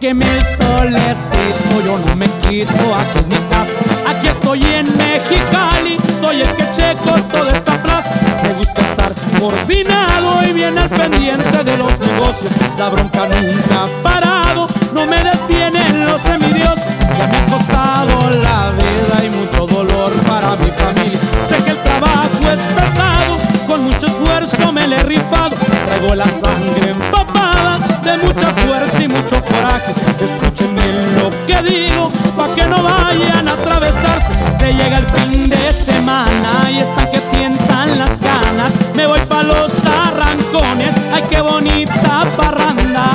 Sáqueme el solecito, yo no me quito, aquí es mi casa. Aquí estoy en Mexicali, soy el que checo toda esta plaza. Me gusta estar coordinado y bien al pendiente de los negocios. La bronca nunca ha parado, no me detienen los envidiosos. Ya me ha costado la vida y mucho dolor para mi familia. Sé que el trabajo es pesado, con mucho esfuerzo me le he rifado. Traigo la sangre empapada de mucha fuerza y mucho coraje. Escúchenme lo que digo, pa' que no vayan a atravesarse. Se llega el fin de semana y están que tientan las ganas. Me voy pa' los arrancones, ay qué bonita parranda.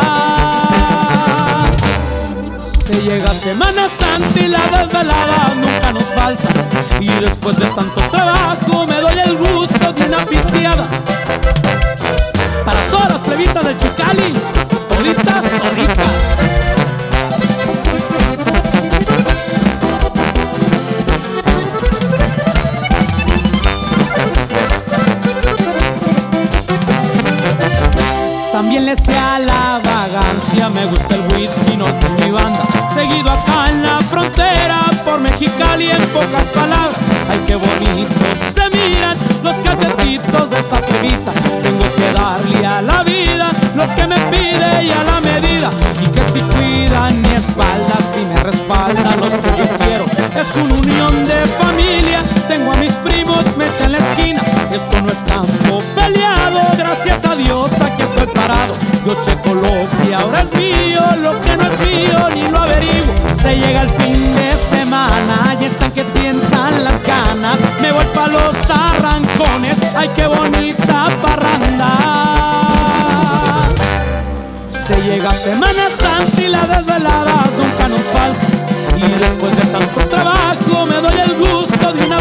Se llega Semana Santa y la desvelada nunca nos falta. Y después de tanto trabajo me doy el gusto de una pisteada. Para todas las plebitas del Chicali, toditas, toditas. También le sé a la vagancia, me gusta el whisky, no con mi banda. Seguido acá en la frontera, por Mexicali en pocas palabras. Ay, qué bonitos se miran los cachetitos de esa plebita. Tengo que darle a la vida lo que me pide y a la medida. Y que si cuidan mi espalda, si me respaldan los que yo quiero. Es una unión de familia, tengo a mis primos, me echan la esquina. Esto no es campo peleado, gracias a Dios aquí estoy parado. Yo checo lo que ahora es mío, lo que no es mío ni lo averiguo. Se llega el fin de semana y están que tientan las ganas. Me voy pa' los arrancones, ay qué bonita parranda. Se llega Semana Santa y las desveladas nunca nos faltan. Y después de tanto trabajo me doy el gusto de una